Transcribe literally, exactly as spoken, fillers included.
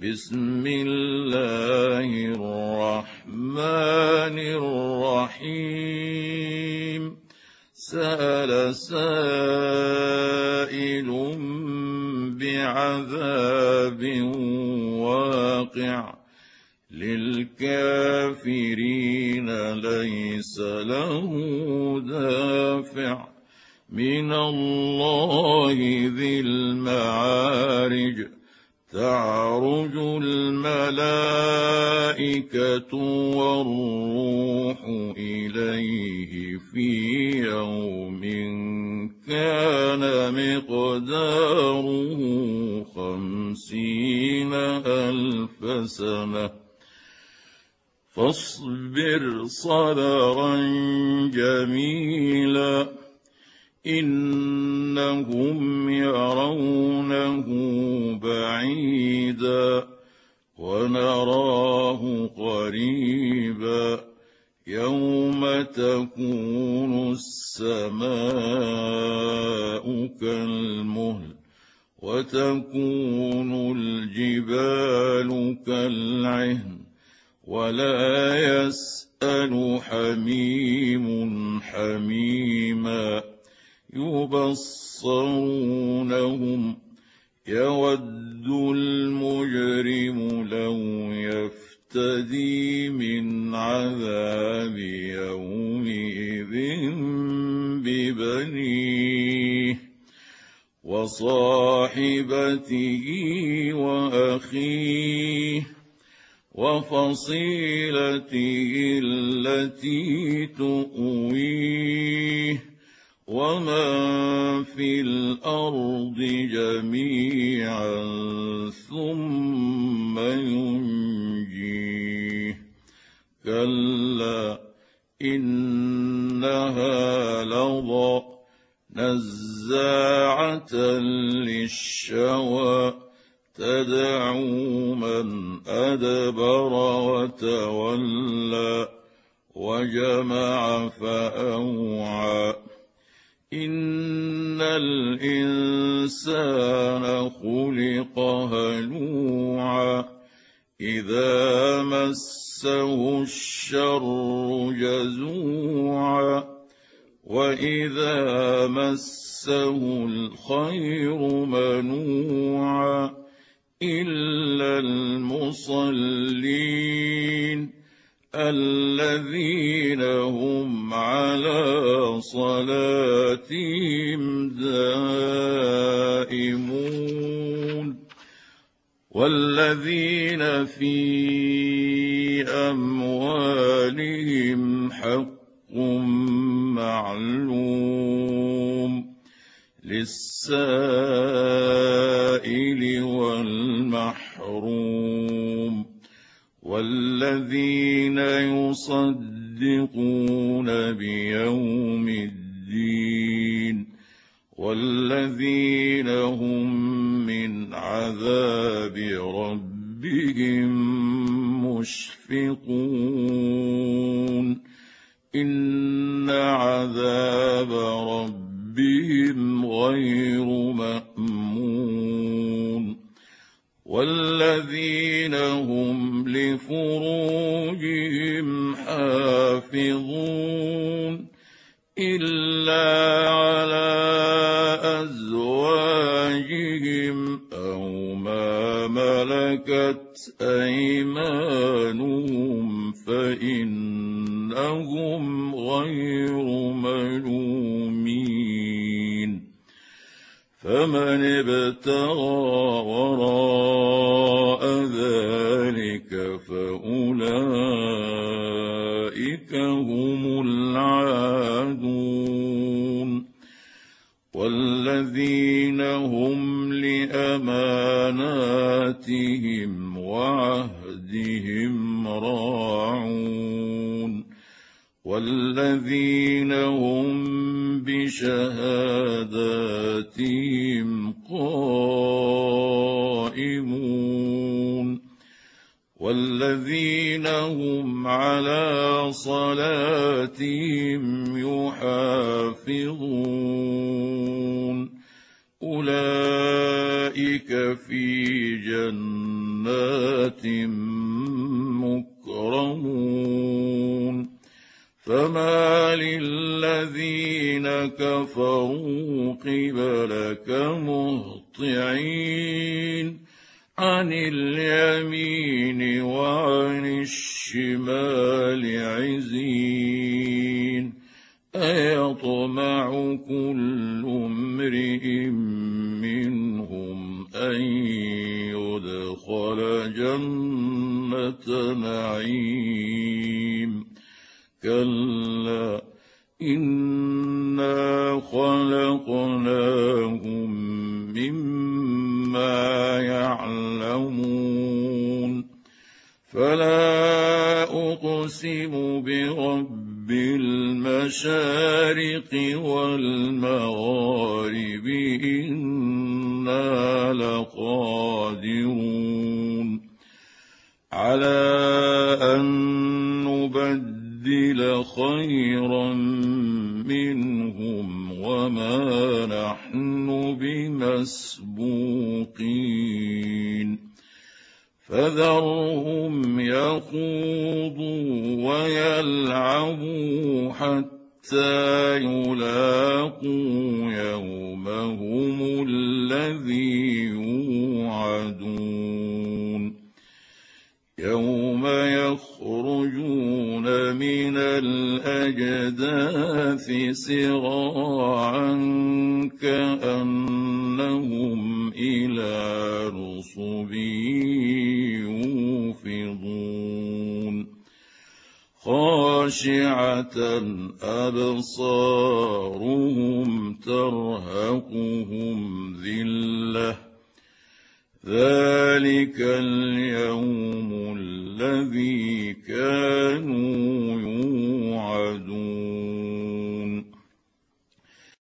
بسم الله الرحمن الرحيم سأل سائل بعذاب واقع للكافرين ليس له دافع من الله ذي المعارج تعرج الملائكة والروح إليه في يوم كان مقداره خمسين ألف سنة فاصبر صبرا جميلا إنهم يرونه بعيدا ونراه قريبا يوم تكون السماء كالمهل وتكون الجبال كالعهن ولا يسأل حميم حميما يبصرونهم يود المجرم لو يفتدي من عذاب يومئذ ببنيه وصاحبته وأخيه وفصيلته التي تؤويه ومن في الأرض جميعا ثم ينجيه كلا إنها لظى نزاعة للشوى تدعو من أدبر وتولى وجمع فأوعى إن الإنسان خلق هلوعا إذا مسه الشر جزوعا وإذا مسه الخير منوعا إلا المصلين الذين هم على صلاتهم دائمون والذين في أموالهم حق معلوم للسائل والمحروم والذين يصدقون بيوم الدين والذين هم من عذاب ربهم مشفقون إن عذاب ربهم غير مأمون والذين هم لفروجهم حافظون إلا على أزواجهم أو ما ملكت أيمانهم فإنهم غير ملومين فمن ابتغى وراء ذلك فأولئك هم العادون والذين هم لأماناتهم وعهدهم راعون والذين هم بشهاداتهم قائمون والذين هم على صلاتهم يحافظون أولئك في جنات جنات مكرمون فما للذين كفروا قبلك مهطعين عن اليمين وعن الشمال عزين أيطمع كل امرئ منهم أن يدخل جنة نعيم كلا إنا خلقناهم مما يعلمون فلا أقسم برب المشارق والمغارب إنا لقادرون على أن نبدل خيرا منهم وما نحن بمسبوقين فذرهم يخوضوا ويلعبوا حتى يلاقوا يومهم الذي يوعدون يوم يخرجون من الأجداث سراعا كأنهم إلى نصب يوفضون خاشعة أبصارهم ترهقهم ذلة ذلك اليوم الذي كانوا